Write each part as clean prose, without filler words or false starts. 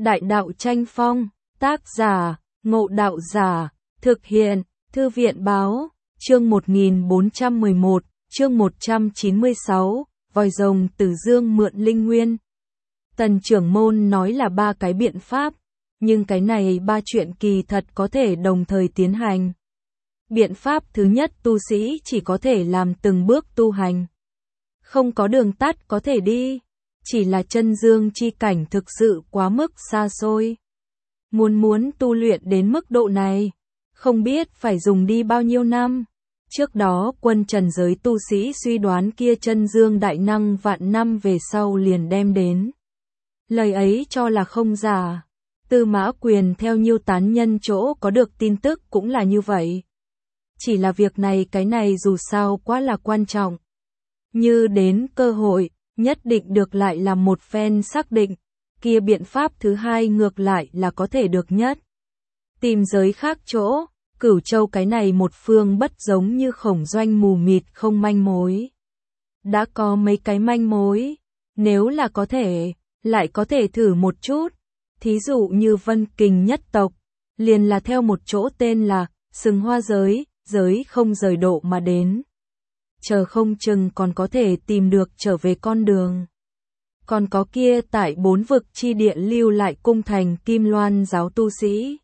Đại đạo tranh phong, tác giả, Ngộ Đạo Giả, thực hiện, Thư viện báo, chương 1411, chương 196, vòi rồng Tử Dương mượn linh nguyên. Tần trưởng môn nói là 3 cái biện pháp, nhưng cái này 3 chuyện kỳ thật có thể đồng thời tiến hành. Biện pháp thứ nhất, tu sĩ chỉ có thể làm từng bước tu hành. Không có đường tắt có thể đi, chỉ là chân dương chi cảnh thực sự quá mức xa xôi. Muốn tu luyện đến mức độ này, không biết phải dùng đi bao nhiêu năm. Trước đó quân trần giới tu sĩ suy đoán kia chân dương đại năng vạn năm về sau liền đem đến. Lời ấy cho là không giả. Tư Mã Quyền theo Nhiêu tán nhân chỗ có được tin tức cũng là như vậy. Chỉ là việc này cái này dù sao quá là quan trọng. Như đến cơ hội, nhất định được lại là một phen xác định, kia biện pháp thứ hai ngược lại là có thể được nhất. Tìm giới khác chỗ, Cửu Châu cái này một phương bất giống như khổng doanh mù mịt không manh mối. Đã có mấy cái manh mối, nếu là có thể, lại có thể thử một chút. Thí dụ như Vân Kình nhất tộc, liền là theo một chỗ tên là Sừng Hoa giới, giới không rời độ mà đến. Chờ không chừng còn có thể tìm được trở về con đường. Còn có kia tại 4 vực chi địa lưu lại cung thành Kim Loan giáo tu sĩ.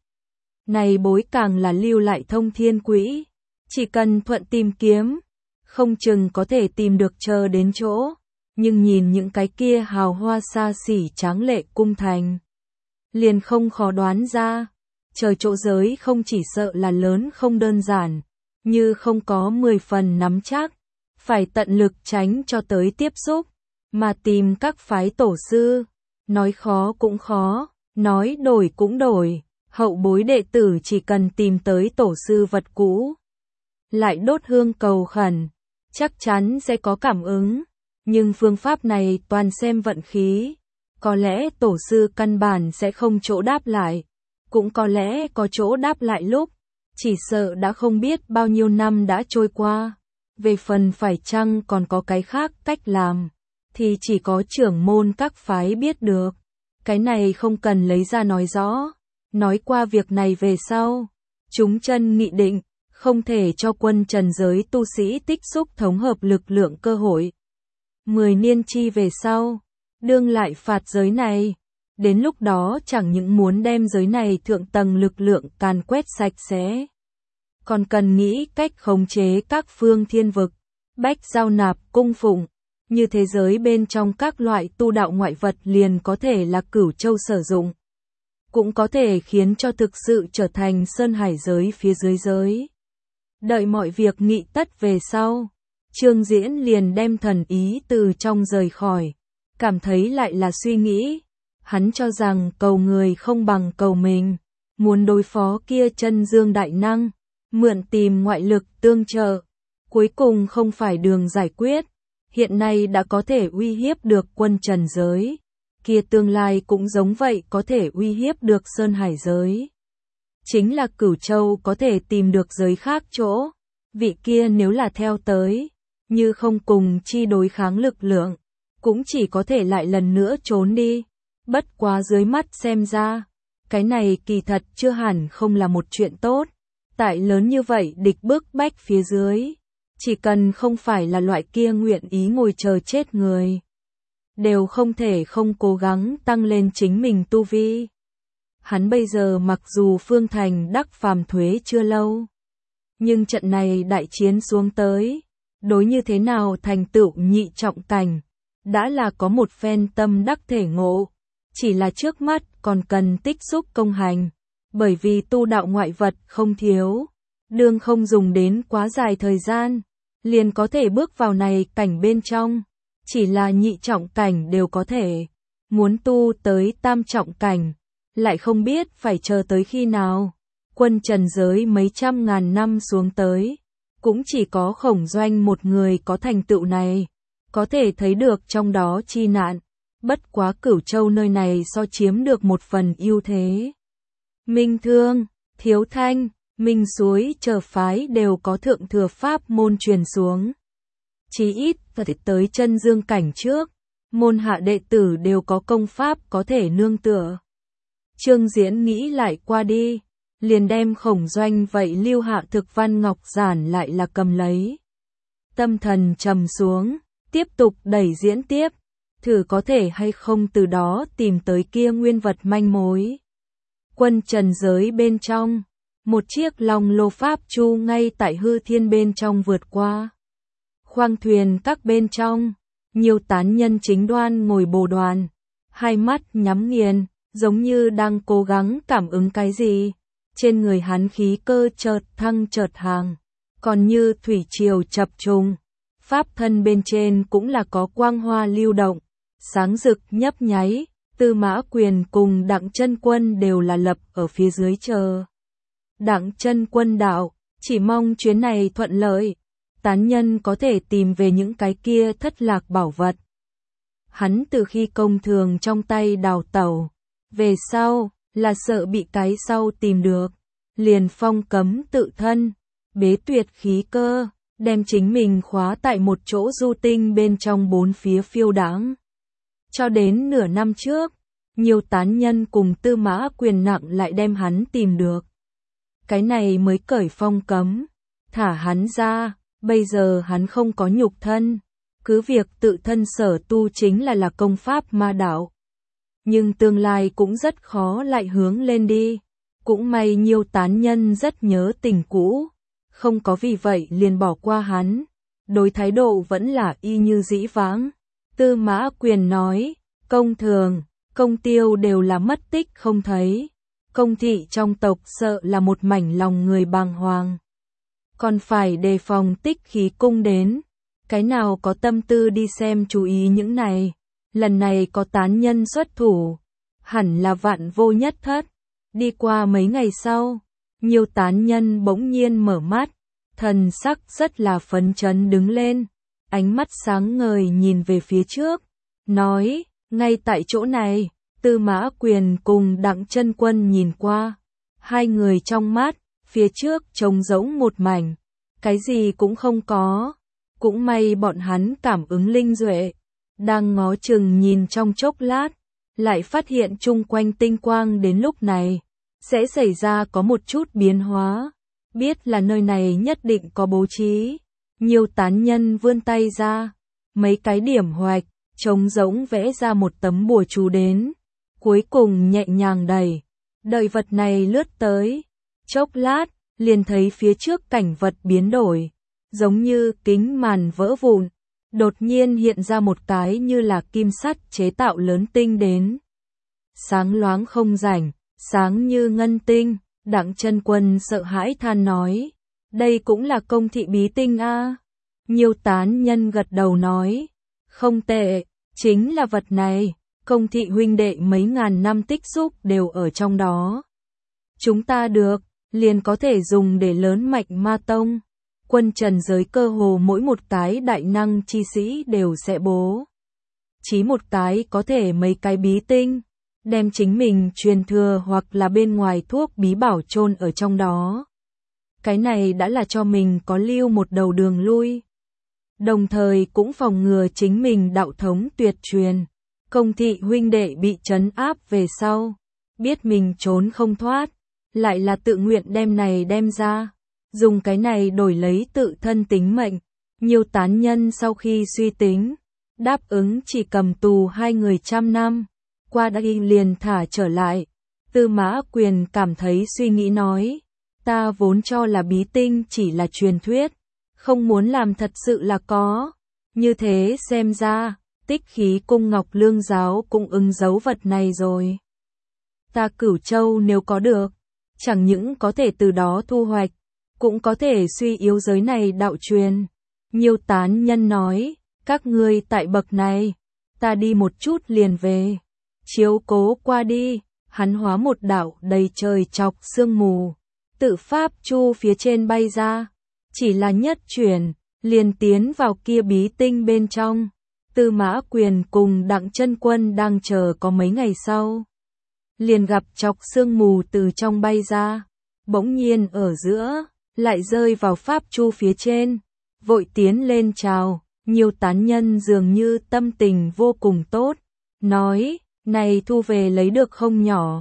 Này bối càng là lưu lại thông thiên quỹ. Chỉ cần thuận tìm kiếm, không chừng có thể tìm được chờ đến chỗ. Nhưng nhìn những cái kia hào hoa xa xỉ tráng lệ cung thành, liền không khó đoán ra. Chờ chỗ giới không chỉ sợ là lớn không đơn giản, như không có 10 phần nắm chắc. Phải tận lực tránh cho tới tiếp xúc, mà tìm các phái tổ sư. Nói khó cũng khó, nói đổi cũng đổi. Hậu bối đệ tử chỉ cần tìm tới tổ sư vật cũ, lại đốt hương cầu khẩn, chắc chắn sẽ có cảm ứng. Nhưng phương pháp này toàn xem vận khí. Có lẽ tổ sư căn bản sẽ không chỗ đáp lại, cũng có lẽ có chỗ đáp lại lúc, chỉ sợ đã không biết bao nhiêu năm đã trôi qua. Về phần phải chăng còn có cái khác cách làm, thì chỉ có trưởng môn các phái biết được. Cái này không cần lấy ra nói rõ. Nói qua việc này về sau, chúng chân nghị định, không thể cho quân trần giới tu sĩ tích xúc thống hợp lực lượng cơ hội. 10 niên chi về sau, đương lại phạt giới này. Đến lúc đó chẳng những muốn đem giới này thượng tầng lực lượng càn quét sạch sẽ, còn cần nghĩ cách khống chế các phương thiên vực, bách giao nạp cung phụng. Như thế giới bên trong các loại tu đạo ngoại vật liền có thể là Cửu Châu sử dụng, cũng có thể khiến cho thực sự trở thành sơn hải giới phía dưới giới. Đợi mọi việc nghị tất về sau, Trương Diễn liền đem thần ý từ trong rời khỏi, cảm thấy lại là suy nghĩ. Hắn cho rằng cầu người không bằng cầu mình, muốn đối phó kia chân dương đại năng, mượn tìm ngoại lực tương trợ, cuối cùng không phải đường giải quyết. Hiện nay đã có thể uy hiếp được quân trần giới, kia tương lai cũng giống vậy có thể uy hiếp được sơn hải giới. Chính là Cửu Châu có thể tìm được giới khác chỗ, vị kia nếu là theo tới, như không cùng chi đối kháng lực lượng, cũng chỉ có thể lại lần nữa trốn đi. Bất quá dưới mắt xem ra, cái này kỳ thật chưa hẳn không là một chuyện tốt. Tại lớn như vậy địch bức bách phía dưới, chỉ cần không phải là loại kia nguyện ý ngồi chờ chết người, đều không thể không cố gắng tăng lên chính mình tu vi. Hắn bây giờ mặc dù phương thành đắc phàm thuế chưa lâu, nhưng trận này đại chiến xuống tới, đối như thế nào thành tựu nhị trọng cảnh, đã là có một phen tâm đắc thể ngộ. Chỉ là trước mắt còn cần tích xúc công hành, bởi vì tu đạo ngoại vật không thiếu, đương không dùng đến quá dài thời gian, liền có thể bước vào này cảnh bên trong. Chỉ là nhị trọng cảnh đều có thể, muốn tu tới tam trọng cảnh, lại không biết phải chờ tới khi nào. Quân trần giới mấy trăm ngàn năm xuống tới, cũng chỉ có Khổng Doanh một người có thành tựu này, có thể thấy được trong đó chi nạn. Bất quá Cửu Châu nơi này so chiếm được một phần ưu thế. Minh Thương, Thiếu Thanh, Minh Suối chờ phái đều có thượng thừa pháp môn truyền xuống. Chí ít phải tới chân dương cảnh trước, môn hạ đệ tử đều có công pháp có thể nương tựa. Trương Diễn nghĩ lại qua đi, liền đem Khổng Doanh vậy lưu hạ thực văn ngọc giản lại là cầm lấy. Tâm thần trầm xuống, tiếp tục đẩy diễn tiếp, thử có thể hay không từ đó tìm tới kia nguyên vật manh mối. Quân trần giới bên trong, một chiếc long lô pháp chu ngay tại hư thiên bên trong vượt qua. Khoang thuyền các bên trong, nhiều tán nhân chính đoan ngồi bồ đoàn, hai mắt nhắm nghiền, giống như đang cố gắng cảm ứng cái gì. Trên người hắn khí cơ chợt thăng chợt hàng, còn như thủy triều chập trùng. Pháp thân bên trên cũng là có quang hoa lưu động, sáng rực nhấp nháy. Tư Mã Quyền cùng Đặng Chân Quân đều là lập ở phía dưới chờ. Đặng Chân Quân đạo, chỉ mong chuyến này thuận lợi, tán nhân có thể tìm về những cái kia thất lạc bảo vật. Hắn từ khi công thường trong tay đào tẩu, về sau, là sợ bị cái sau tìm được, liền phong cấm tự thân, bế tuyệt khí cơ, đem chính mình khóa tại một chỗ du tinh bên trong bốn phía phiêu đãng. Cho đến nửa năm trước, nhiều tán nhân cùng Tư Mã Quyền nặng lại đem hắn tìm được. Cái này mới cởi phong cấm, thả hắn ra, bây giờ hắn không có nhục thân, cứ việc tự thân sở tu chính là công pháp ma đạo. Nhưng tương lai cũng rất khó lại hướng lên đi, cũng may nhiều tán nhân rất nhớ tình cũ, không có vì vậy liền bỏ qua hắn, đối thái độ vẫn là y như dĩ vãng. Tư Mã Quyền nói, công thường, công tiêu đều là mất tích không thấy, công thị trong tộc sợ là một mảnh lòng người bàng hoàng. Còn phải đề phòng Tích Khí cung đến, cái nào có tâm tư đi xem chú ý những này, lần này có tán nhân xuất thủ, hẳn là vạn vô nhất thất. Đi qua mấy ngày sau, nhiều tán nhân bỗng nhiên mở mắt, thần sắc rất là phấn chấn đứng lên, ánh mắt sáng ngời nhìn về phía trước, nói, ngay tại chỗ này. Tư Mã Quyền cùng Đặng Chân Quân nhìn qua, hai người trong mắt, phía trước trống rỗng một mảnh, cái gì cũng không có, cũng may bọn hắn cảm ứng linh duệ, đang ngó chừng nhìn trong chốc lát, lại phát hiện chung quanh tinh quang đến lúc này, sẽ xảy ra có một chút biến hóa, biết là nơi này nhất định có bố trí, nhiều tán nhân vươn tay ra, mấy cái điểm hoạch, trống rỗng vẽ ra một tấm bùa chú đến. Cuối cùng nhẹ nhàng đợi vật này lướt tới, chốc lát, liền thấy phía trước cảnh vật biến đổi, giống như kính màn vỡ vụn, đột nhiên hiện ra một cái như là kim sắt chế tạo lớn tinh đến. Sáng loáng không rảnh, sáng như ngân tinh, Đặng Chân Quân sợ hãi than nói, đây cũng là công thị bí tinh a. Nhiều tán nhân gật đầu nói, không tệ, chính là vật này. Công thị huynh đệ mấy ngàn năm tích xúc đều ở trong đó. Chúng ta được, liền có thể dùng để lớn mạnh ma tông. Quân trần giới cơ hồ mỗi một cái đại năng chi sĩ đều sẽ bố. Chí một cái có thể mấy cái bí tinh, đem chính mình truyền thừa hoặc là bên ngoài thuốc bí bảo chôn ở trong đó. Cái này đã là cho mình có lưu một đầu đường lui. Đồng thời cũng phòng ngừa chính mình đạo thống tuyệt truyền. Công thị huynh đệ bị trấn áp về sau, biết mình trốn không thoát, lại là tự nguyện đem ra, dùng cái này đổi lấy tự thân tính mệnh. Nhiều tán nhân sau khi suy tính, đáp ứng chỉ cầm tù hai người 100 năm, qua đã liền thả trở lại. Tư Mã Quyền cảm thấy suy nghĩ nói, ta vốn cho là bí tinh chỉ là truyền thuyết, không muốn làm thật sự là có, như thế xem ra. Tích Khí cung Ngọc Lương giáo cũng ứng dấu vật này rồi. Ta Cửu Châu nếu có được, chẳng những có thể từ đó thu hoạch, cũng có thể suy yếu giới này đạo truyền. Nhiều tán nhân nói, các ngươi tại bậc này, ta đi một chút liền về. Chiếu cố qua đi, hắn hóa một đạo đầy trời chọc sương mù, tự pháp chu phía trên bay ra, chỉ là nhất chuyển, liền tiến vào kia bí tinh bên trong. Tư Mã Quyền cùng Đặng Chân Quân đang chờ có mấy ngày sau, liền gặp chọc sương mù từ trong bay ra, bỗng nhiên ở giữa, lại rơi vào pháp chu phía trên, vội tiến lên chào. Nhiều tán nhân dường như tâm tình vô cùng tốt, nói, này thu về lấy được không nhỏ,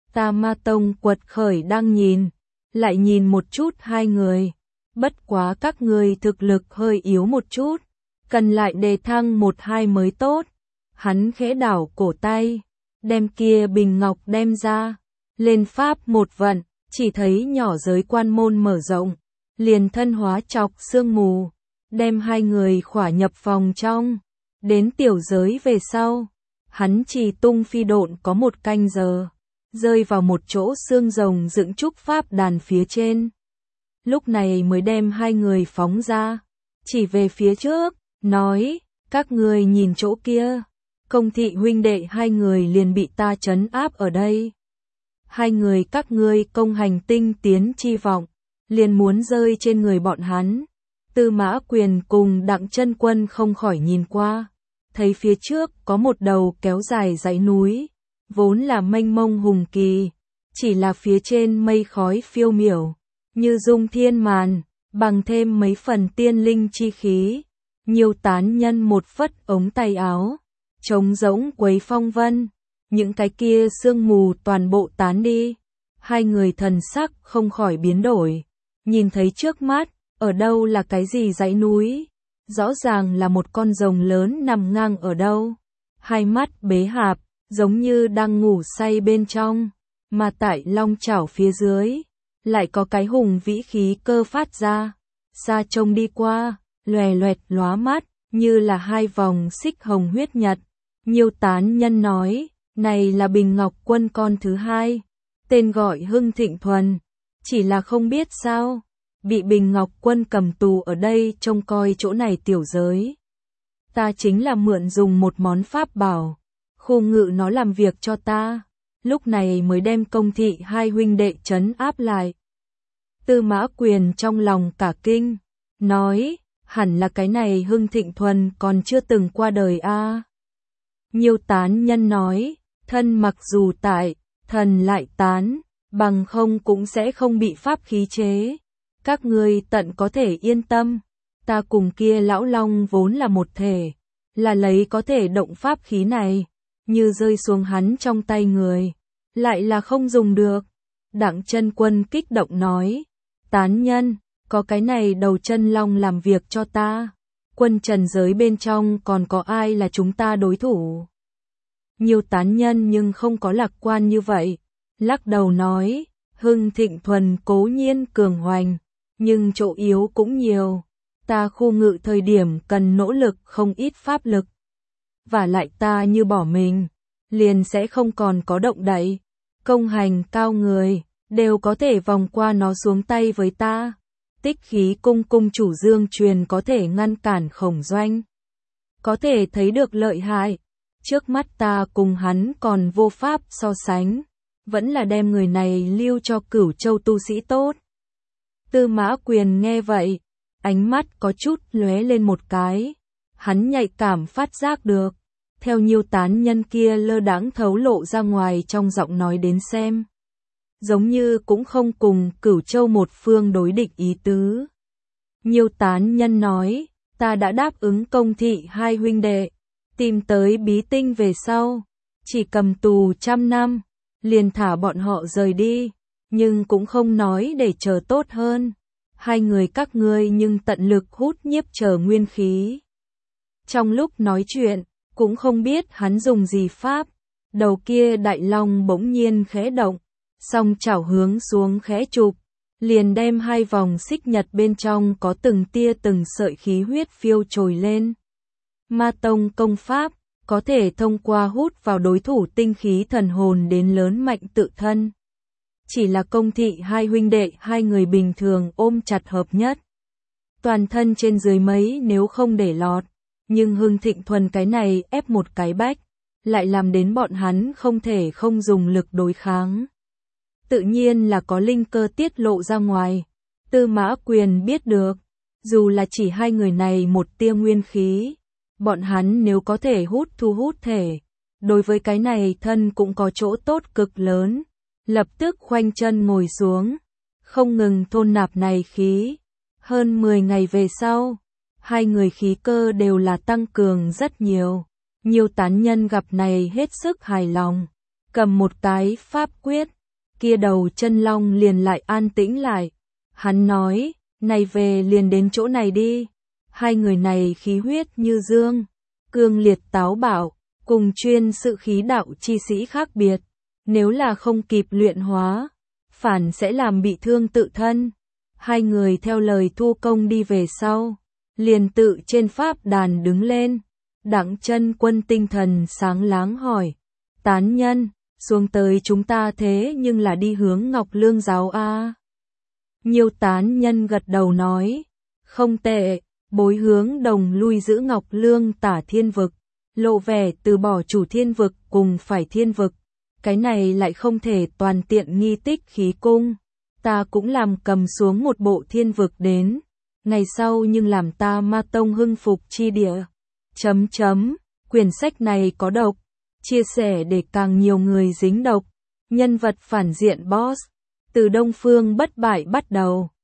Ta Ma Tông quật khởi đang nhìn, lại nhìn một chút hai người. Bất quá các ngươi thực lực hơi yếu một chút, cần lại đề thăng một hai mới tốt. Hắn khẽ đảo cổ tay, đem kia bình ngọc đem ra, lên pháp một vận, chỉ thấy nhỏ giới quan môn mở rộng, liền thân hóa chọc sương mù, đem hai người khỏa nhập phòng trong. Đến tiểu giới về sau, hắn chỉ tung phi độn có một canh giờ, rơi vào một chỗ xương rồng dựng trúc pháp đàn phía trên. Lúc này mới đem hai người phóng ra, chỉ về phía trước, nói, các ngươi nhìn chỗ kia, Công Thị huynh đệ hai người liền bị ta trấn áp ở đây. Hai người các ngươi công hành tinh tiến chi vọng, liền muốn rơi trên người bọn hắn. Tư Mã Quyền cùng Đặng Chân Quân không khỏi nhìn qua, thấy phía trước có một đầu kéo dài dãy núi, vốn là mênh mông hùng kỳ, chỉ là phía trên mây khói phiêu miểu, như dung thiên màn, bằng thêm mấy phần tiên linh chi khí. Nhiều tán nhân một phất ống tay áo, trống rỗng quấy phong vân, những cái kia sương mù toàn bộ tán đi. Hai người thần sắc không khỏi biến đổi, nhìn thấy trước mắt, ở đâu là cái gì dãy núi, rõ ràng là một con rồng lớn nằm ngang ở đâu. Hai mắt bế hạp, giống như đang ngủ say bên trong, mà tại long chảo phía dưới, lại có cái hùng vĩ khí cơ phát ra, xa trông đi qua, lòe loẹt lóa mắt, như là hai vòng xích hồng huyết nhật. Nhiều tán nhân nói, này là Bình Ngọc Quân con thứ hai, tên gọi Hưng Thịnh Thuần, chỉ là không biết sao, bị Bình Ngọc Quân cầm tù ở đây trông coi chỗ này tiểu giới. Ta chính là mượn dùng một món pháp bảo, khu ngự nó làm việc cho ta, lúc này mới đem Công Thị hai huynh đệ trấn áp lại. Tư Mã Quyền trong lòng cả kinh, nói, hẳn là cái này Hưng Thịnh Thuần còn chưa từng qua đời a. Nhiều tán nhân nói, thân mặc dù tại, thần lại tán, bằng không cũng sẽ không bị pháp khí chế. Các ngươi tận có thể yên tâm, ta cùng kia lão long vốn là một thể, là lấy có thể động pháp khí này, như rơi xuống hắn trong tay người, lại là không dùng được. Đặng Chân Quân kích động nói, tán nhân, có cái này đầu chân long làm việc cho ta, quân trần giới bên trong còn có ai là chúng ta đối thủ. Nhiều tán nhân nhưng không có lạc quan như vậy, lắc đầu nói, Hưng Thịnh Thuần cố nhiên cường hoành, nhưng chỗ yếu cũng nhiều, ta khu ngự thời điểm cần nỗ lực không ít pháp lực. Và lại ta như bỏ mình, liền sẽ không còn có động đậy, công hành cao người, đều có thể vòng qua nó xuống tay với ta. Tích khí cung cung chủ Dương Truyền có thể ngăn cản Khổng Doanh, có thể thấy được lợi hại. Trước mắt ta cùng hắn còn vô pháp so sánh, vẫn là đem người này lưu cho Cửu Châu tu sĩ tốt. Tư Mã Quyền nghe vậy, ánh mắt có chút lóe lên một cái, hắn nhạy cảm phát giác được, theo nhiều tán nhân kia lơ đãng thấu lộ ra ngoài trong giọng nói đến xem, giống như cũng không cùng Cửu Châu một phương đối địch ý tứ. Nhiều tán nhân nói, ta đã đáp ứng Công Thị hai huynh đệ, tìm tới bí tinh về sau, chỉ cầm tù 100 năm, liền thả bọn họ rời đi, nhưng cũng không nói để chờ tốt hơn. Hai người các ngươi nhưng tận lực hút nhiếp chờ nguyên khí. Trong lúc nói chuyện, cũng không biết hắn dùng gì pháp, đầu kia đại long bỗng nhiên khẽ động, song chảo hướng xuống khẽ chụp, liền đem hai vòng xích nhật bên trong có từng tia từng sợi khí huyết phiêu trồi lên. Ma Tông công pháp, có thể thông qua hút vào đối thủ tinh khí thần hồn đến lớn mạnh tự thân. Chỉ là Công Thị hai huynh đệ hai người bình thường ôm chặt hợp nhất. Toàn thân trên dưới mấy nếu không để lọt, nhưng Hưng Thịnh Thuần cái này ép một cái bách, lại làm đến bọn hắn không thể không dùng lực đối kháng. Tự nhiên là có linh cơ tiết lộ ra ngoài. Tư Mã Quyền biết được, dù là chỉ hai người này một tia nguyên khí, bọn hắn nếu có thể thu hút thể, đối với cái này thân cũng có chỗ tốt cực lớn. Lập tức khoanh chân ngồi xuống, không ngừng thôn nạp này khí. Hơn 10 ngày về sau, hai người khí cơ đều là tăng cường rất nhiều. Nhiều tán nhân gặp này hết sức hài lòng, cầm một cái pháp quyết, kia đầu chân long liền lại an tĩnh lại. Hắn nói, này về liền đến chỗ này đi. Hai người này khí huyết như dương, cương liệt táo bạo, cùng chuyên sự khí đạo chi sĩ khác biệt. Nếu là không kịp luyện hóa, phản sẽ làm bị thương tự thân. Hai người theo lời Thu Công đi về sau, liền tự trên pháp đàn đứng lên. Đặng Chân Quân tinh thần sáng láng hỏi, tán nhân, xuống tới chúng ta thế nhưng là đi hướng Ngọc Lương giáo a. Nhiều tán nhân gật đầu nói, không tệ, bối hướng đồng lui giữ Ngọc Lương tả thiên vực, lộ vẻ từ bỏ chủ thiên vực cùng phải thiên vực. Cái này lại không thể toàn tiện nghi tích khí cung. Ta cũng làm cầm xuống một bộ thiên vực đến. Ngày sau nhưng làm ta Ma Tông hưng phục chi địa. Quyển sách này có độc. Chia sẻ để càng nhiều người dính độc. Nhân vật phản diện boss. Từ Đông Phương bất bại bắt đầu.